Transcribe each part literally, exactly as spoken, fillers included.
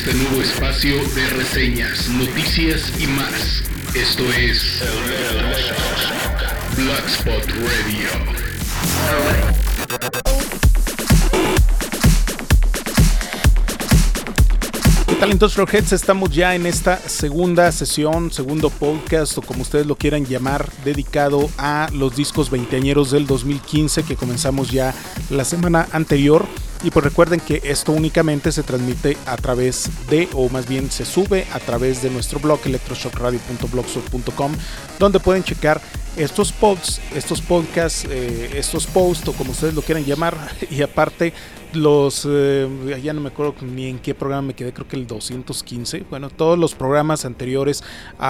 este nuevo espacio de reseñas, noticias y más. Esto es Blogspot Radio. ¿Qué tal entonces, Rockheads? Estamos ya en esta segunda sesión, segundo podcast o como ustedes lo quieran llamar, dedicado a los discos veinteañeros del dos mil quince que comenzamos ya la semana anterior. Y pues recuerden que esto únicamente se transmite a través de, o más bien se sube a través de nuestro blog electroshock radio punto blogspot punto com, donde pueden checar estos posts, estos podcasts, eh, estos posts o como ustedes lo quieran llamar. Y aparte los, eh, ya no me acuerdo ni en qué programa me quedé, creo que el doscientos quince, bueno, todos los programas anteriores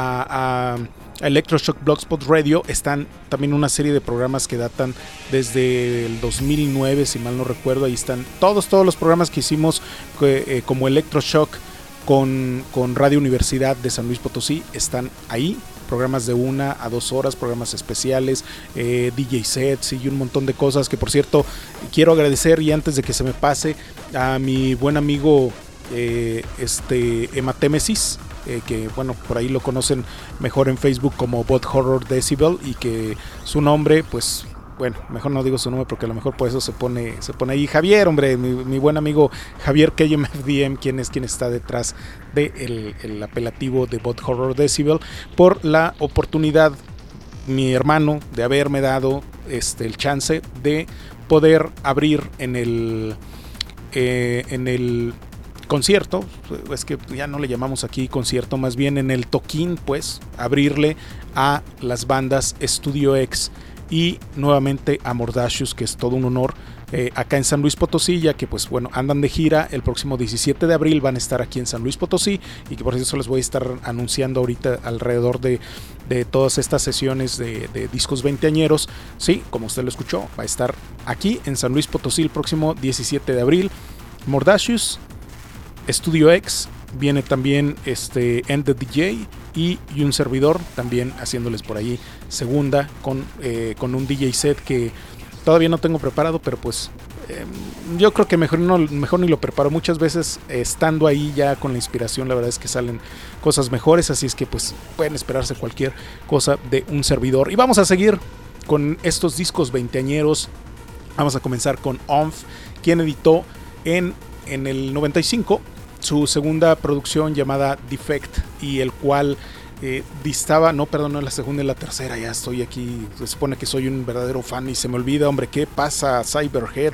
a, a Electroshock Blogspot Radio están también una serie de programas que datan desde el dos mil nueve, si mal no recuerdo. Ahí están todos, todos los programas que hicimos eh, como Electroshock con, con Radio Universidad de San Luis Potosí, están ahí. Programas de una a dos horas, programas especiales, eh, D J sets y un montón de cosas que, por cierto, quiero agradecer, y antes de que se me pase, a mi buen amigo eh, este Hematémesis, eh, que bueno, por ahí lo conocen mejor en Facebook como Bot Horror Decibel, y que su nombre, pues bueno, mejor no digo su nombre porque a lo mejor por eso se pone se pone ahí Javier, hombre, mi, mi buen amigo Javier K M F D M, quien es quien está detrás del el apelativo de Bot Horror Decibel, por la oportunidad, mi hermano, de haberme dado este el chance de poder abrir en el eh, en el concierto, es que ya no le llamamos aquí concierto, más bien en el toquín, pues, abrirle a las bandas Studio X y nuevamente a Mordacious, que es todo un honor, eh, acá en San Luis Potosí, ya que pues bueno, andan de gira. El próximo diecisiete de abril van a estar aquí en San Luis Potosí, y que por eso les voy a estar anunciando ahorita alrededor de, de todas estas sesiones de, de discos veinteañeros. Sí, como usted lo escuchó, va a estar aquí en San Luis Potosí el próximo diecisiete de abril Mordacious, Studio X, viene también este End the D J y, y un servidor también haciéndoles por ahí segunda con, eh, con un D J set que todavía no tengo preparado, pero pues eh, yo creo que mejor, no, mejor ni lo preparo. Muchas veces eh, estando ahí ya con la inspiración, la verdad es que salen cosas mejores, así es que pues pueden esperarse cualquier cosa de un servidor. Y vamos a seguir con estos discos veinteañeros. Vamos a comenzar con Omf, quien editó en, en el noventa y cinco su segunda producción llamada Defect, y el cual eh, distaba, no, perdón, no es la segunda, es la tercera, ya estoy aquí, se supone que soy un verdadero fan y se me olvida, hombre, ¿qué pasa, Cyberhead?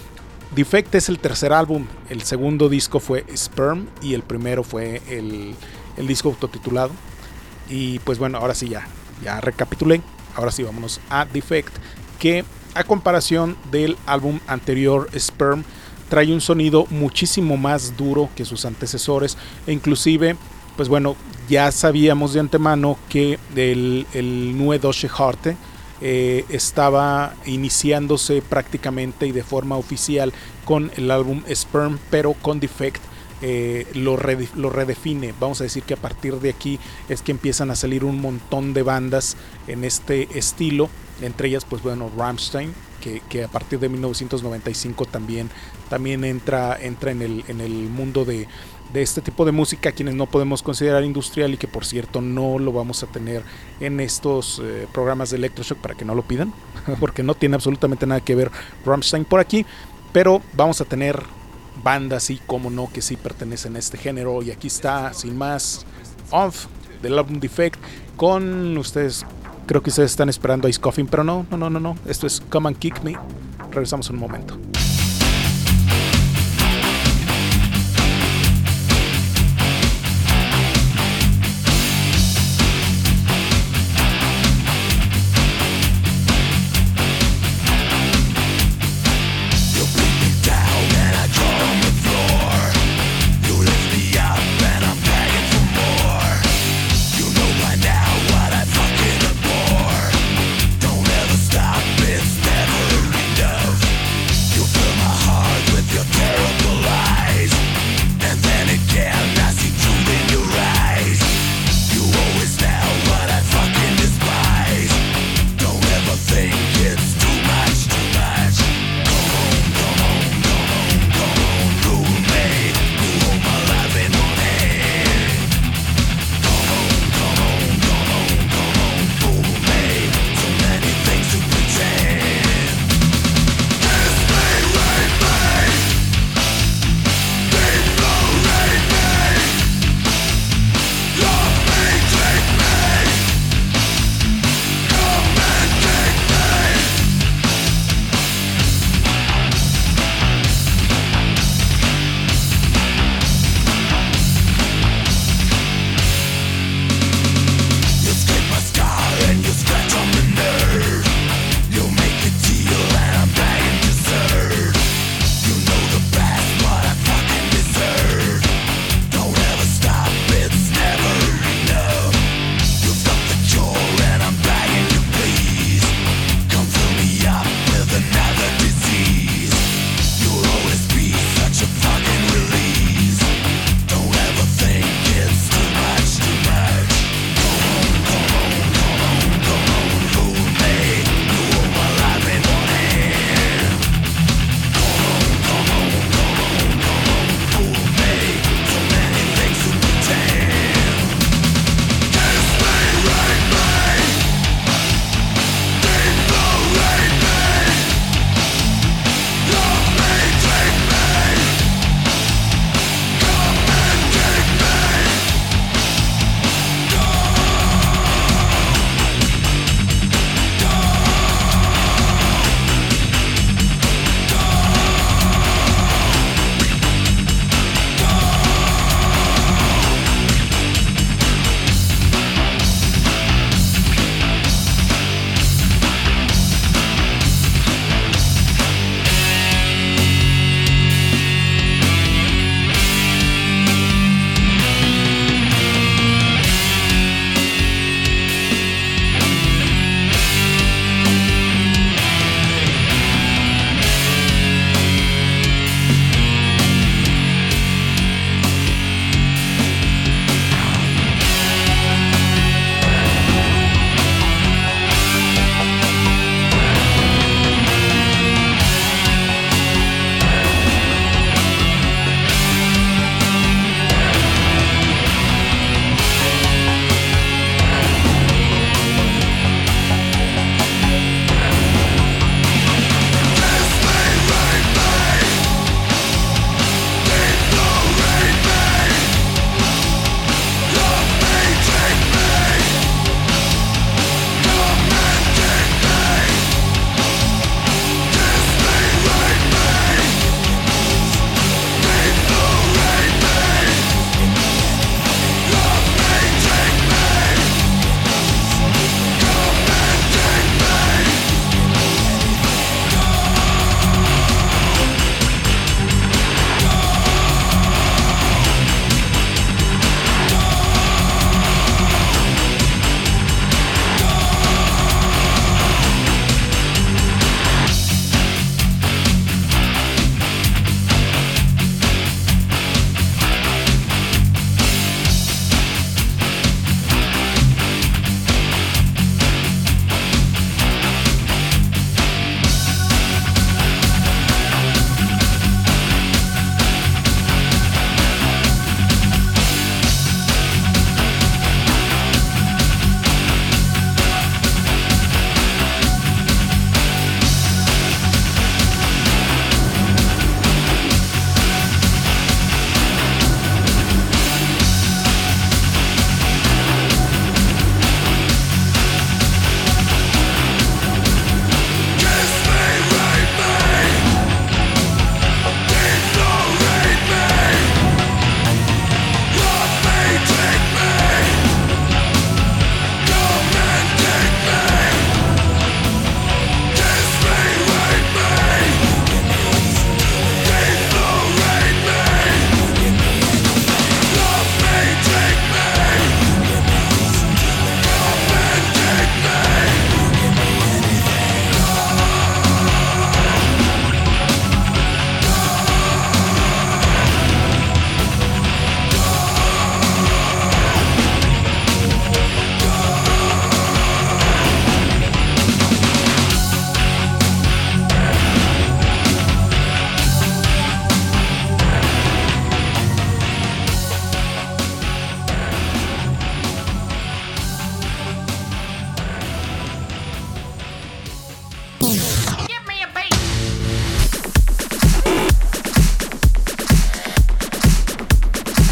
Defect es el tercer álbum, el segundo disco fue Sperm y el primero fue el, el disco autotitulado. Y pues bueno, ahora sí ya, ya recapitulé, ahora sí vámonos a Defect, que a comparación del álbum anterior Sperm, trae un sonido muchísimo más duro que sus antecesores, e inclusive, pues bueno, ya sabíamos de antemano que el, el Nue Deutsche Harte eh, estaba iniciándose prácticamente y de forma oficial con el álbum Sperm, pero con Defect eh, lo, rede, lo redefine. Vamos a decir que a partir de aquí es que empiezan a salir un montón de bandas en este estilo, entre ellas, pues bueno, Rammstein, Que, que a partir de mil novecientos noventa y cinco también, también entra, entra en, el, en el mundo de, de este tipo de música, quienes no podemos considerar industrial, y que por cierto no lo vamos a tener en estos eh, programas de Electroshock para que no lo pidan, porque no tiene absolutamente nada que ver Rammstein por aquí, pero vamos a tener bandas, sí, como no, que sí pertenecen a este género. Y aquí está, sin más, Omf, del álbum Defect, con ustedes. Creo que ustedes están esperando Ice Coffin, pero no, no, no, no, no. Esto es Come and Kick Me. Regresamos en un momento. Don't ever stop, it's never enough.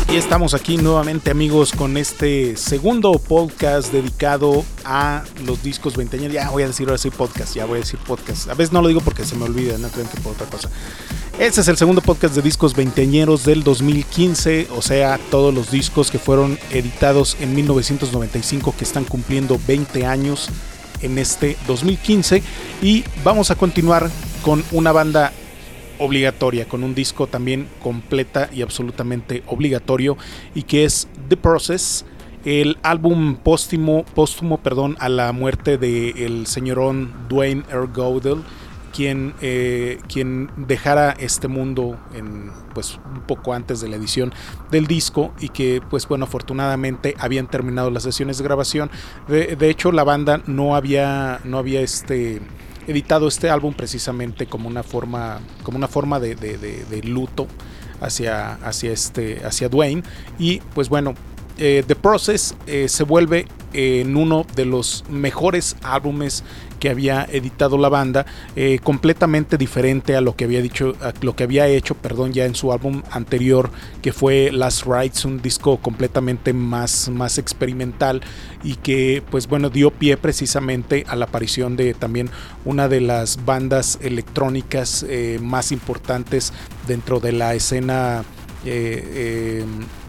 Y estamos aquí nuevamente, amigos, con este segundo podcast dedicado a los discos veinteañeros. Ya voy a decir ahora sí podcast, ya voy a decir podcast. A veces no lo digo porque se me olvida, no creen que por otra cosa. Este es el segundo podcast de discos veinteañeros del dos mil quince, o sea, todos los discos que fueron editados en mil novecientos noventa y cinco que están cumpliendo veinte años en este dos mil quince. Y vamos a continuar con una banda obligatoria, con un disco también completa y absolutamente obligatorio, y que es The Process, el álbum póstumo, póstumo perdón, a la muerte del señorón Duane R. Godel, quien, eh, quien dejara este mundo en, pues, un poco antes de la edición del disco, y que pues bueno, afortunadamente habían terminado las sesiones de grabación. De, de hecho, la banda no había, no había este editado este álbum precisamente como una forma, como una forma de, de, de, de luto hacia, hacia, este, hacia Duane. Y pues bueno, eh, The Process eh, se vuelve eh, en uno de los mejores álbumes que había editado la banda, eh, completamente diferente a lo que había dicho, a lo que había hecho, perdón, ya en su álbum anterior, que fue Last Rites, un disco completamente más, más experimental, y que pues bueno, dio pie precisamente a la aparición de también una de las bandas electrónicas eh, más importantes dentro de la escena, eh, eh,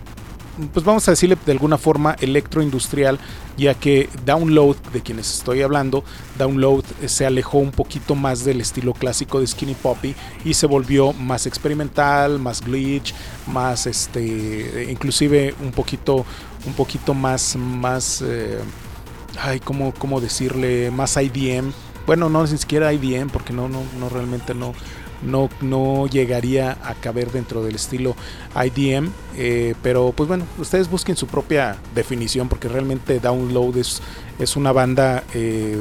pues vamos a decirle de alguna forma electroindustrial, ya que Download, de quienes estoy hablando, Download se alejó un poquito más del estilo clásico de Skinny Puppy y se volvió más experimental, más glitch, más este, inclusive un poquito, un poquito más, más, eh, ay, ¿cómo, cómo decirle? Más I D M. Bueno, no, ni siquiera I D M, porque no, no, no realmente no. No, no llegaría a caber dentro del estilo I D M, eh, pero pues bueno, ustedes busquen su propia definición, porque realmente Download es, es una banda eh,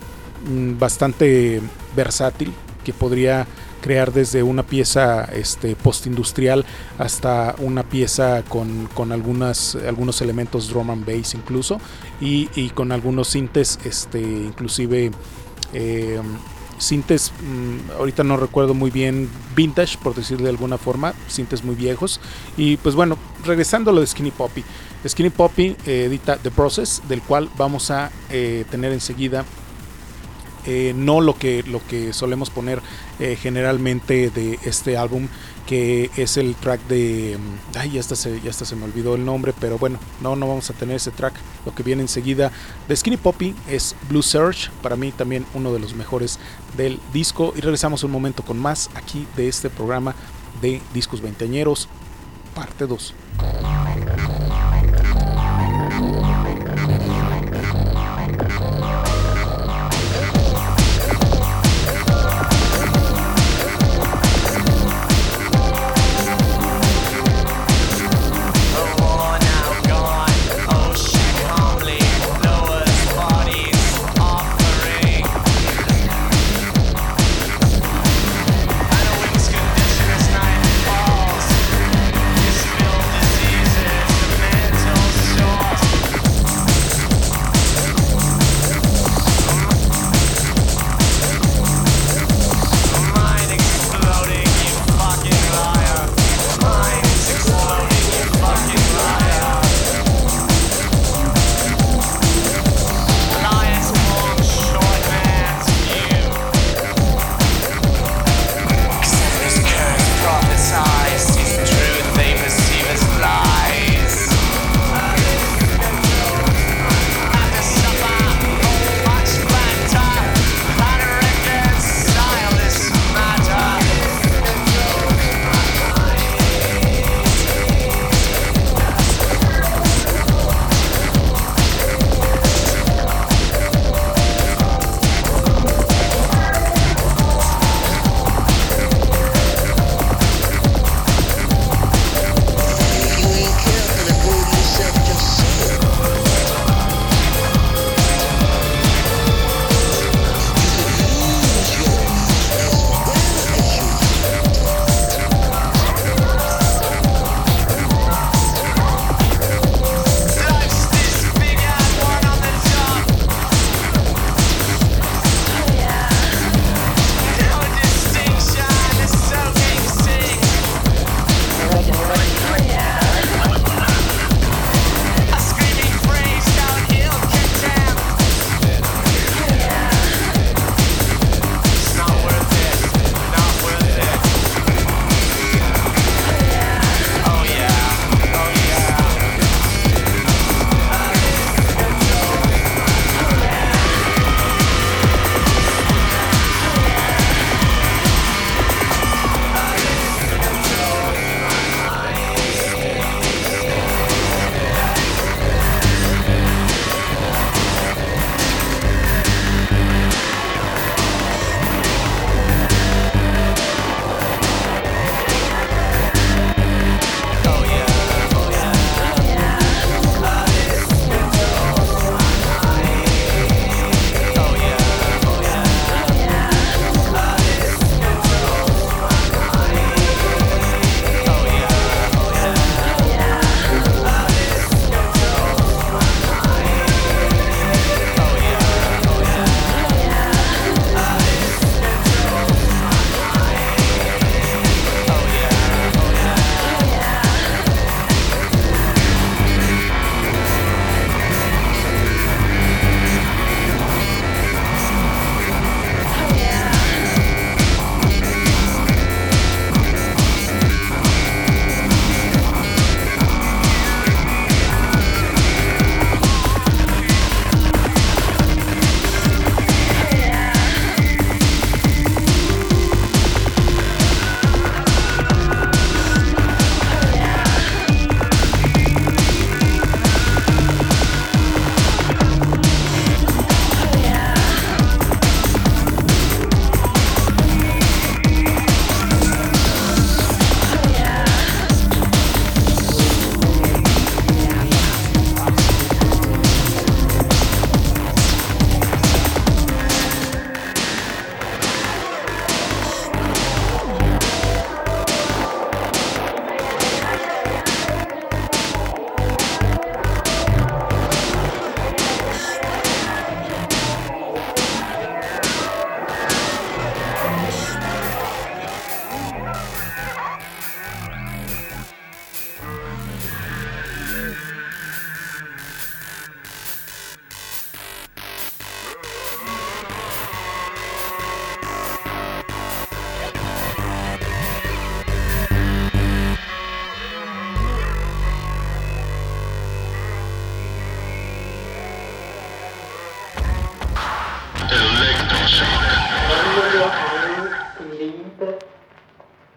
bastante versátil, que podría crear desde una pieza este, postindustrial hasta una pieza con, con algunas, algunos elementos drum and bass incluso, y, y con algunos sintes, este, inclusive eh, sintes, mmm, ahorita no recuerdo muy bien, vintage, por decir de alguna forma, sintes muy viejos. Y pues bueno, regresando a lo de Skinny Puppy, Skinny Puppy eh, edita The Process, del cual vamos a eh, tener enseguida eh, no lo que, lo que solemos poner eh, generalmente de este álbum, que es el track de, ay, ya hasta, se, ya hasta se me olvidó el nombre, pero bueno, no, no vamos a tener ese track. Lo que viene enseguida de Skinny Puppy es Blue Surge, para mí también uno de los mejores del disco. Y regresamos un momento con más aquí de este programa de Discos Veinteañeros, parte dos. Condition as night falls, you spill disease.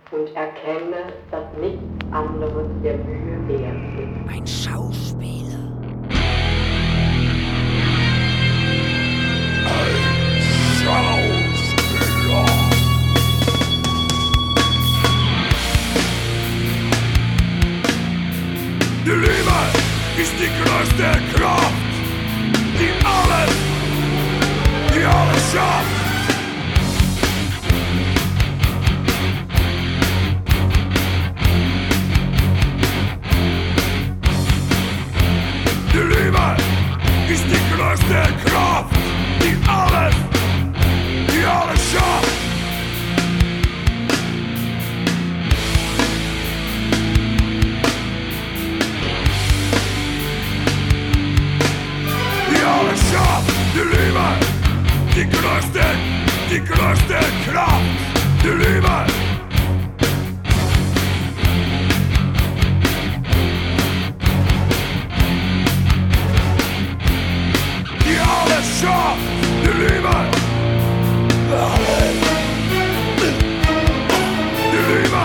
und erkenne, dass nichts anderes der Mühe wert ist. Ein Schauspieler. Ein Schauspieler. Die Liebe ist die größte Kraft, die alles, die alles schafft. Die Liebe ist die größte Kraft, die alles, die alles schafft. Die alles schafft, die Liebe, die größte, die größte Kraft, die Liebe. Schafft die Liebe, die Liebe,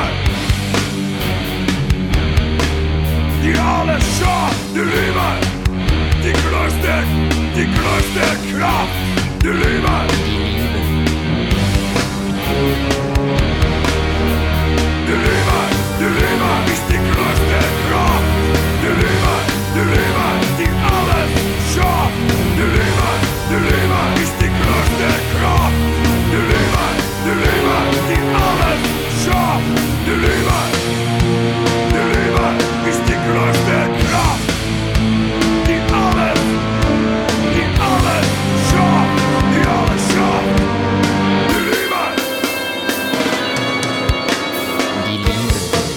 die alles schafft, die Liebe, die größte, die größte Kraft, die Liebe, die Liebe, die Liebe ist die größte Kraft, die Liebe, die Liebe, die alles schafft, die Liebe. Die Liebe ist die größte Kraft, die Liebe, die Liebe, die alles schafft, die Liebe, die Liebe ist die größte Kraft, die alles, die alles schafft, die alles schafft, die Liebe. Die Liebe.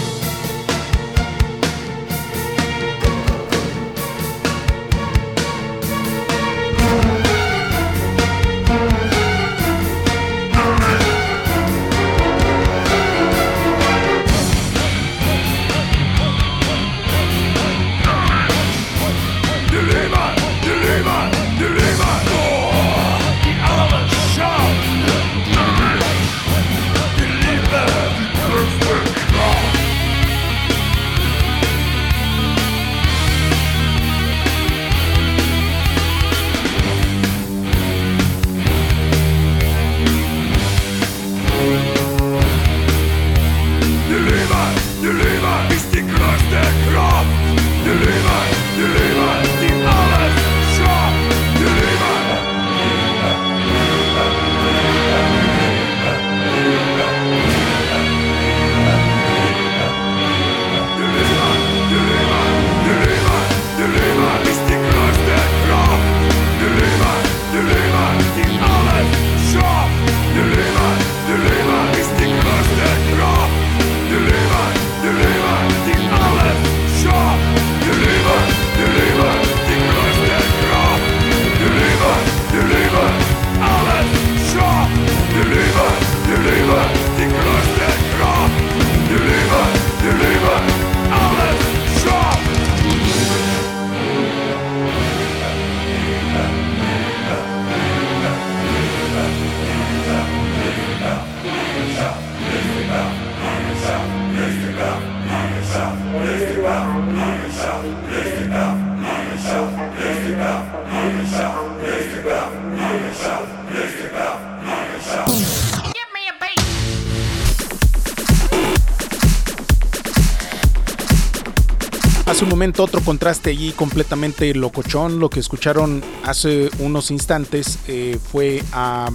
Hace un momento otro contraste allí completamente locochón. Lo que escucharon hace unos instantes eh, fue a,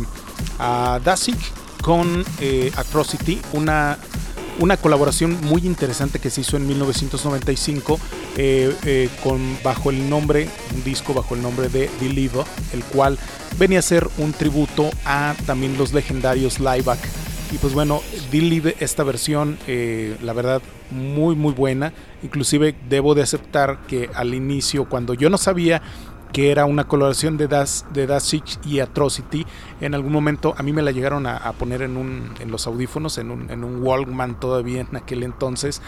a Dasik con eh, Atrocity, una, una colaboración muy interesante que se hizo en mil novecientos noventa y cinco eh, eh, con, bajo el nombre, un disco bajo el nombre de Deliver, el cual venía a ser un tributo a también los legendarios Lieback. Y pues bueno, Deliver, esta versión, eh, la verdad, muy muy buena. Inclusive debo de aceptar que al inicio, cuando yo no sabía que era una colaboración de Das, de Dasik y Atrocity, en algún momento a mí me la llegaron a, a poner en, un, en los audífonos, en un, en un Walkman todavía en aquel entonces.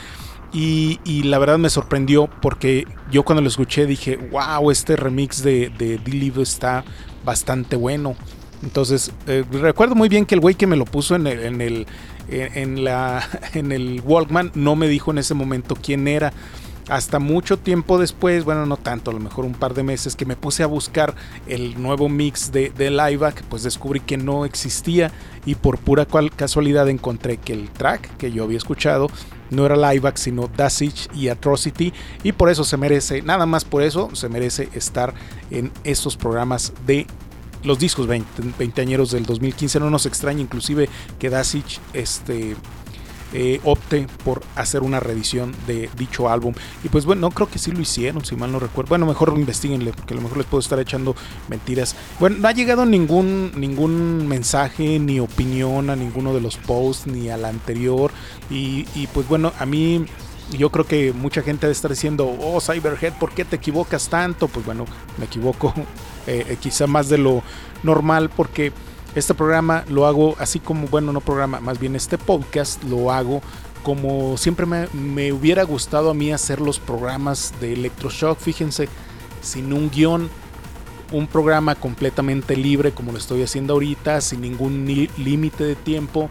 Y, y la verdad me sorprendió porque yo cuando lo escuché dije, wow, este remix de, de Deliver está bastante bueno. Entonces, eh, recuerdo muy bien que el güey que me lo puso en el, en el, en, en, la, en el Walkman, no me dijo en ese momento quién era. Hasta mucho tiempo después, bueno, no tanto, a lo mejor un par de meses, que me puse a buscar el nuevo mix de, de Lieback, pues descubrí que no existía, y por pura casualidad encontré que el track que yo había escuchado no era Lieback, sino Dasich y Atrocity, y por eso se merece, nada más por eso, se merece estar en estos programas de los discos veinte añeros del dos mil quince. No nos extraña inclusive que Dasich este... Eh, opte por hacer una reedición de dicho álbum. Y pues bueno, no creo que sí lo hicieron, si mal no recuerdo. Bueno, mejor investiguenle, porque a lo mejor les puedo estar echando mentiras. Bueno, no ha llegado ningún, ningún mensaje ni opinión a ninguno de los posts ni al anterior. Y, y pues bueno, a mí yo creo que mucha gente debe estar diciendo: oh, Cyberhead, ¿por qué te equivocas tanto? Pues bueno, me equivoco eh, quizá más de lo normal, porque este programa lo hago así como, bueno, no programa, más bien este podcast lo hago como siempre me, me hubiera gustado a mí hacer los programas de Electroshock. Fíjense, sin un guión, un programa completamente libre como lo estoy haciendo ahorita, sin ningún límite de tiempo,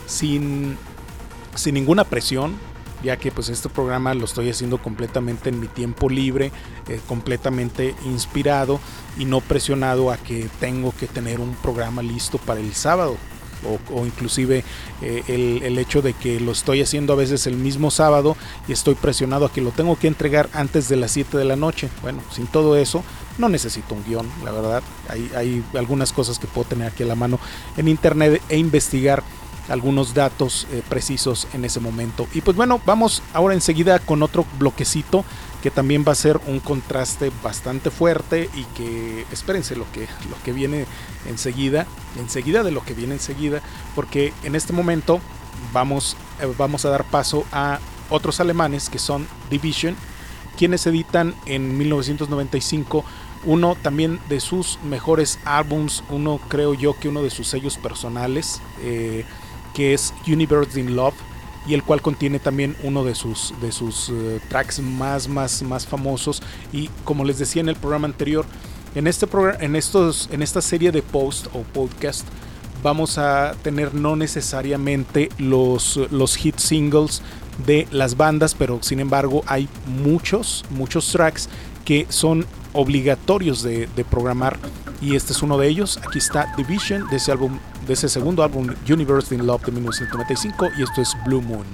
sin, sin ninguna presión, ya que pues este programa lo estoy haciendo completamente en mi tiempo libre, eh, completamente inspirado y no presionado a que tengo que tener un programa listo para el sábado, o, o inclusive eh, el, el hecho de que lo estoy haciendo a veces el mismo sábado y estoy presionado a que lo tengo que entregar antes de las siete de la noche. Bueno, sin todo eso no necesito un guión, la verdad. Hay, hay algunas cosas que puedo tener aquí a la mano en internet e investigar algunos datos eh, precisos en ese momento. Y pues bueno, vamos ahora enseguida con otro bloquecito que también va a ser un contraste bastante fuerte, y que espérense lo que, lo que viene enseguida, enseguida de lo que viene enseguida, porque en este momento vamos, eh, vamos a dar paso a otros alemanes que son Division, quienes editan en mil novecientos noventa y cinco uno también de sus mejores álbums, uno creo yo que uno de sus sellos personales, eh, que es Universe in Love, y el cual contiene también uno de sus, de sus uh, tracks más, más, más famosos. Y como les decía en el programa anterior, en, este programa, en, estos, en esta serie de post o podcast vamos a tener no necesariamente los, los hit singles de las bandas, pero sin embargo hay muchos, muchos tracks que son obligatorios de, de programar, y este es uno de ellos. Aquí está Division, de ese álbum, de ese segundo álbum, Universe in Love, de mil novecientos noventa y cinco, y esto es Blue Moon.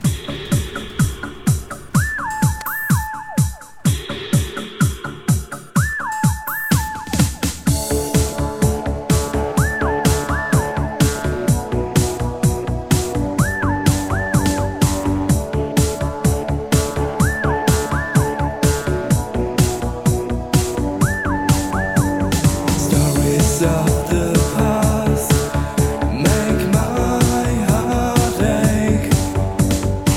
Make my heart ache.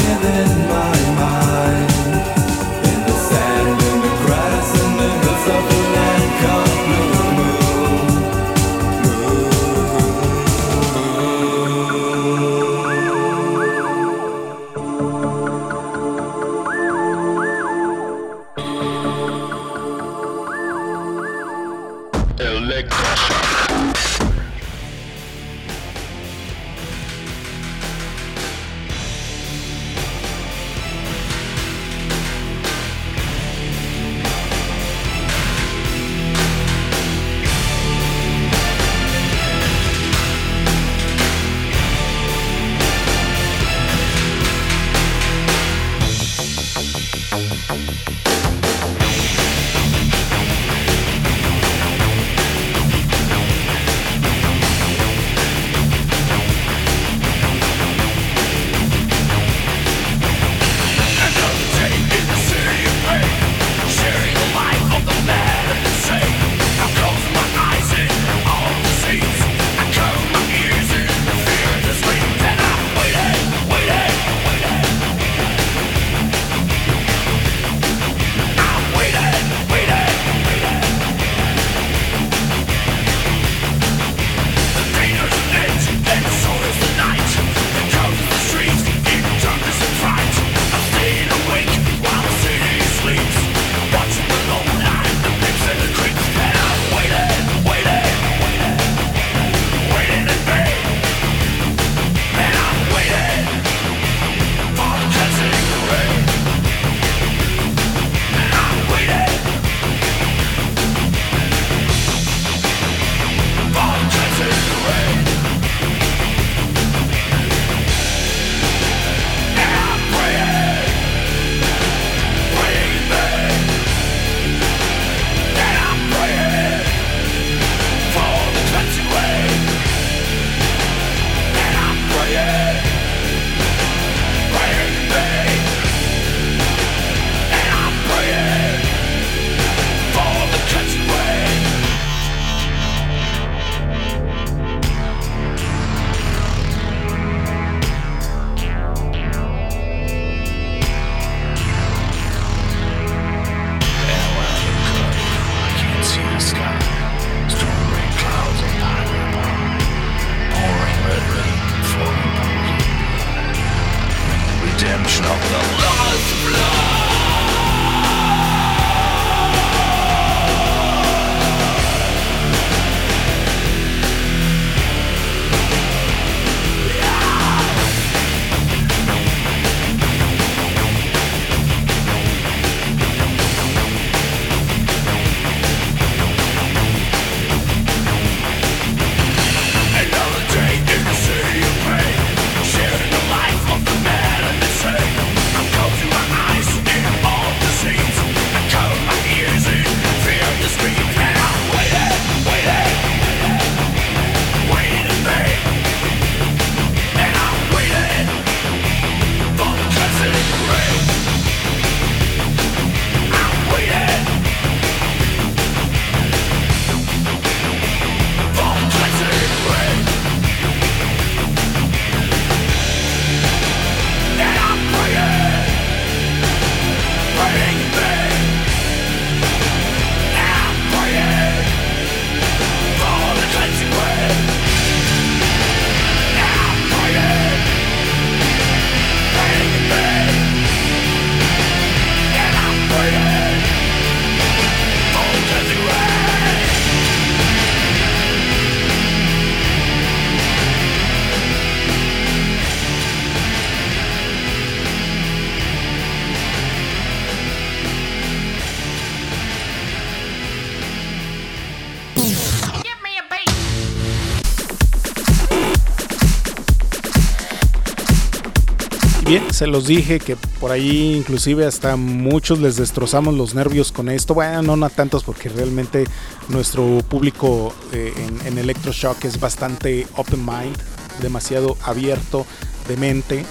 Bien, se los dije que por ahí inclusive hasta muchos les destrozamos los nervios con esto. Bueno, no, no a tantos porque realmente nuestro público eh, en, en Electroshock es bastante open mind, demasiado abierto de mente.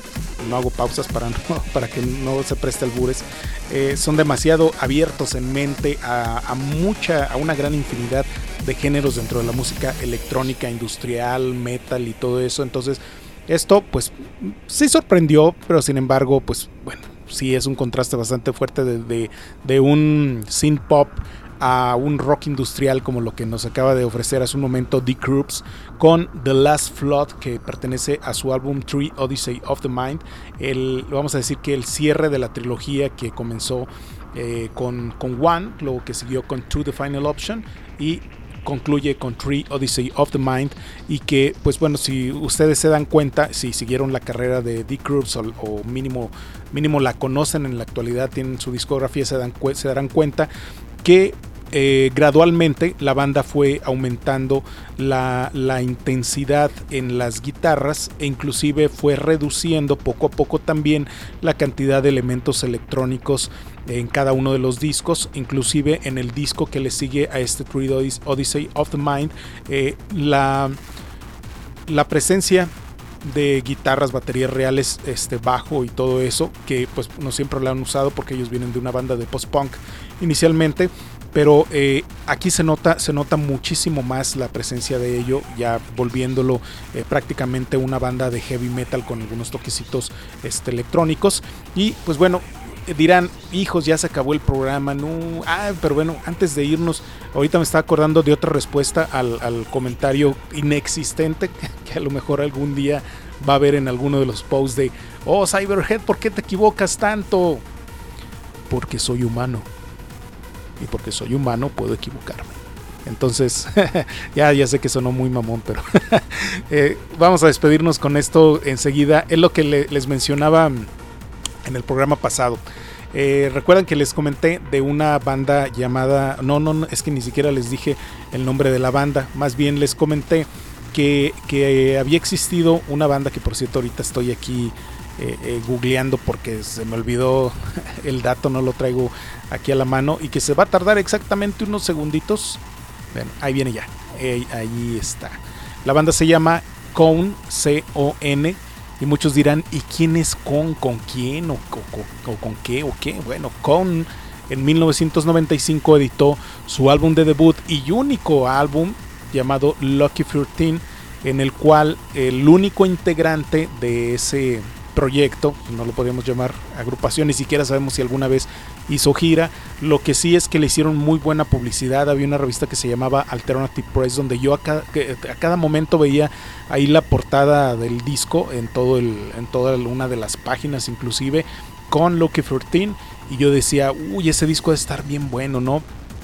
No hago pausas para, no, para que no se preste albures. Eh, son demasiado abiertos en mente a, a mucha, a una gran infinidad de géneros dentro de la música electrónica, industrial, metal y todo eso. Entonces Esto pues sí sorprendió, pero sin embargo pues bueno, sí es un contraste bastante fuerte de, de, de un synth pop a un rock industrial como lo que nos acaba de ofrecer hace un momento The Croods con The Last Flood, que pertenece a su álbum Tree Odyssey of the Mind. El, vamos a decir que el cierre de la trilogía que comenzó eh, con, con One, luego que siguió con Two The Final Option y concluye con Tree Odyssey of the Mind, y que pues bueno, si ustedes se dan cuenta, si siguieron la carrera de The Croods o, o mínimo, mínimo la conocen en la actualidad, tienen su discografía, se, dan, se darán cuenta que eh, gradualmente la banda fue aumentando la, la intensidad en las guitarras e inclusive fue reduciendo poco a poco también la cantidad de elementos electrónicos en cada uno de los discos. Inclusive en el disco que le sigue a este Tree Odyssey of the Mind, eh, la, la presencia de guitarras, baterías reales, este bajo y todo eso, que pues no siempre la han usado porque ellos vienen de una banda de post-punk inicialmente, pero eh, aquí se nota, se nota muchísimo más la presencia de ello, ya volviéndolo eh, prácticamente una banda de heavy metal con algunos toquecitos este, electrónicos. Y pues bueno, dirán, hijos, ya se acabó el programa, no, ah, pero bueno, antes de irnos, ahorita me estaba acordando de otra respuesta al, al comentario inexistente que a lo mejor algún día va a haber en alguno de los posts de, oh Cyberhead, ¿por qué te equivocas tanto? Porque soy humano, y porque soy humano puedo equivocarme. Entonces, ya, ya sé que sonó muy mamón, pero eh, vamos a despedirnos con esto enseguida. Es lo que le, les mencionaba en el programa pasado. Eh, recuerdan que les comenté de una banda llamada, no, no, no, es que ni siquiera les dije el nombre de la banda, más bien les comenté que, que había existido una banda que, por cierto, ahorita estoy aquí eh, eh, googleando porque se me olvidó el dato, no lo traigo aquí a la mano, y que se va a tardar exactamente unos segunditos. Bueno, ahí viene ya, eh, ahí está. La banda se llama Con, C O N. Y muchos dirán, ¿y quién es Con? ¿Con quién? ¿O, o, o con qué? ¿O qué? Bueno, Con en mil novecientos noventa y cinco editó su álbum de debut y único álbum llamado Lucky trece, en el cual el único integrante de ese proyecto, no lo podríamos llamar agrupación, ni siquiera sabemos si alguna vez hizo gira. Lo que sí es que le hicieron muy buena publicidad. Había una revista que se llamaba Alternative Press, donde yo a cada, a cada momento veía ahí la portada del disco en todo el, en toda una de las páginas, inclusive con Lucky trece, y yo decía, uy, ese disco debe estar bien bueno, ¿no?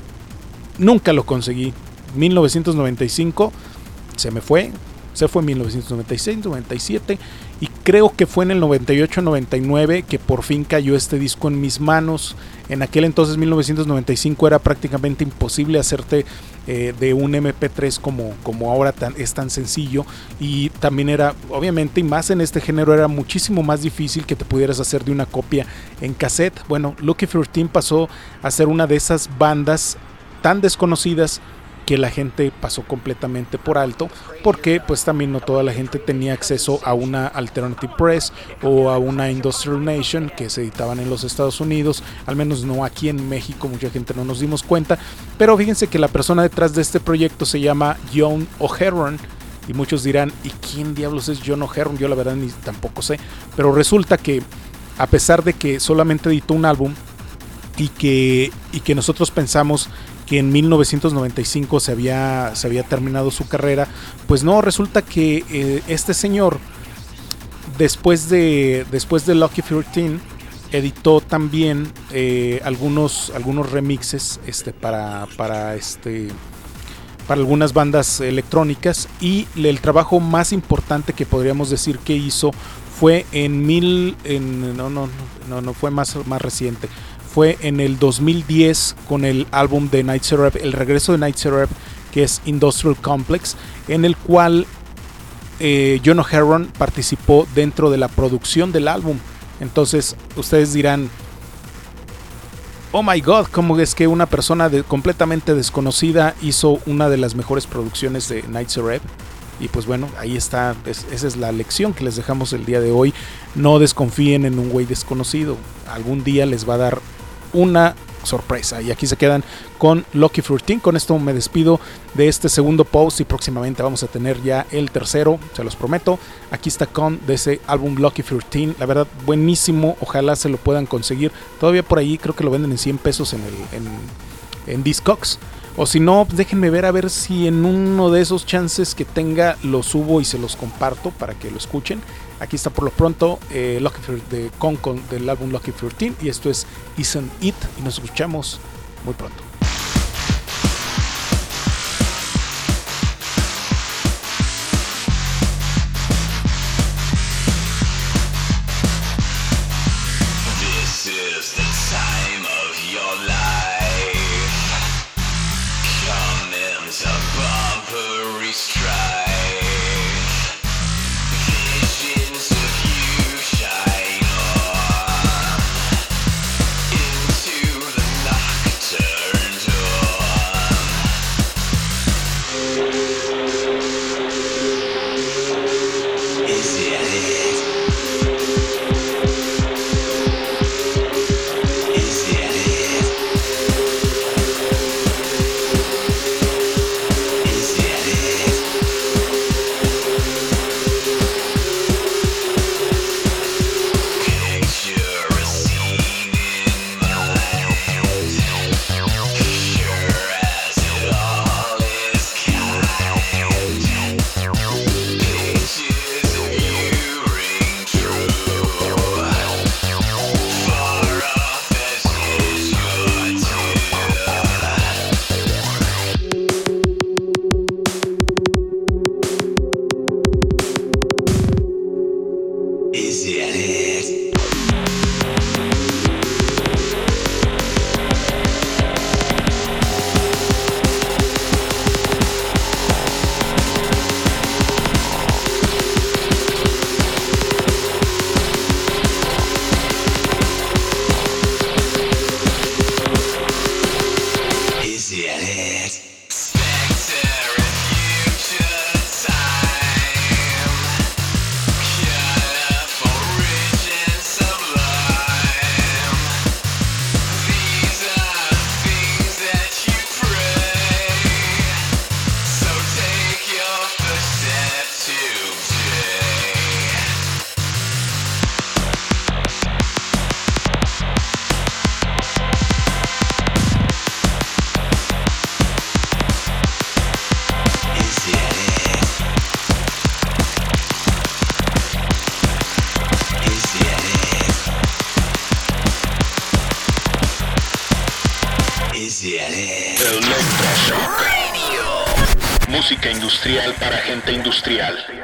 Nunca lo conseguí. mil novecientos noventa y cinco se me fue. Se fue en mil novecientos noventa y seis, noventa y siete, y creo que fue en el noventa y ocho, noventa y nueve que por fin cayó este disco en mis manos. En aquel entonces, mil novecientos noventa y cinco, era prácticamente imposible hacerte eh, de un eme pe tres como, como ahora tan, es tan sencillo, y también era, obviamente, y más en este género, era muchísimo más difícil que te pudieras hacer de una copia en cassette. Bueno, Lucky trece pasó a ser una de esas bandas tan desconocidas que la gente pasó completamente por alto, porque pues también no toda la gente tenía acceso a una Alternative Press o a una Industrial Nation que se editaban en los Estados Unidos, al menos no aquí en México, mucha gente no nos dimos cuenta. Pero fíjense que la persona detrás de este proyecto se llama John O'Hearn, y muchos dirán, ¿y quién diablos es John O'Hearn? Yo la verdad ni tampoco sé, pero resulta que a pesar de que solamente editó un álbum y que, y que nosotros pensamos que en mil novecientos noventa y cinco se había, se había terminado su carrera, pues no, resulta que eh, este señor, después de, después de Lucky trece, editó también eh, algunos, algunos remixes este, para, para, este, para algunas bandas electrónicas, y el trabajo más importante que podríamos decir que hizo fue en mil, en, no, no, no, no fue más, más reciente. Fue en el dos mil diez con el álbum de Night Syrup, el regreso de Night Syrup, que es Industrial Complex, en el cual eh, John O'Hearn participó dentro de la producción del álbum. Entonces ustedes dirán, oh my god, ¿cómo es que una persona de, completamente desconocida hizo una de las mejores producciones de Night Syrup? Y pues bueno, ahí está, es, esa es la lección que les dejamos el día de hoy. No desconfíen en un güey desconocido, algún día les va a dar una sorpresa. Y aquí se quedan con Lucky fourteen. Con esto me despido de este segundo post y próximamente vamos a tener ya el tercero, se los prometo. Aquí está Con de ese álbum Lucky fourteen. La verdad, buenísimo. Ojalá se lo puedan conseguir. Todavía por ahí creo que lo venden en cien pesos en, el, en, en Discogs. O si no, déjenme ver a ver si en uno de esos chances que tenga lo subo y se los comparto para que lo escuchen. Aquí está por lo pronto eh, Lucky de Con, con del álbum Lucky fourteen y esto es Isn't It y nos escuchamos muy pronto. Música industrial para gente industrial.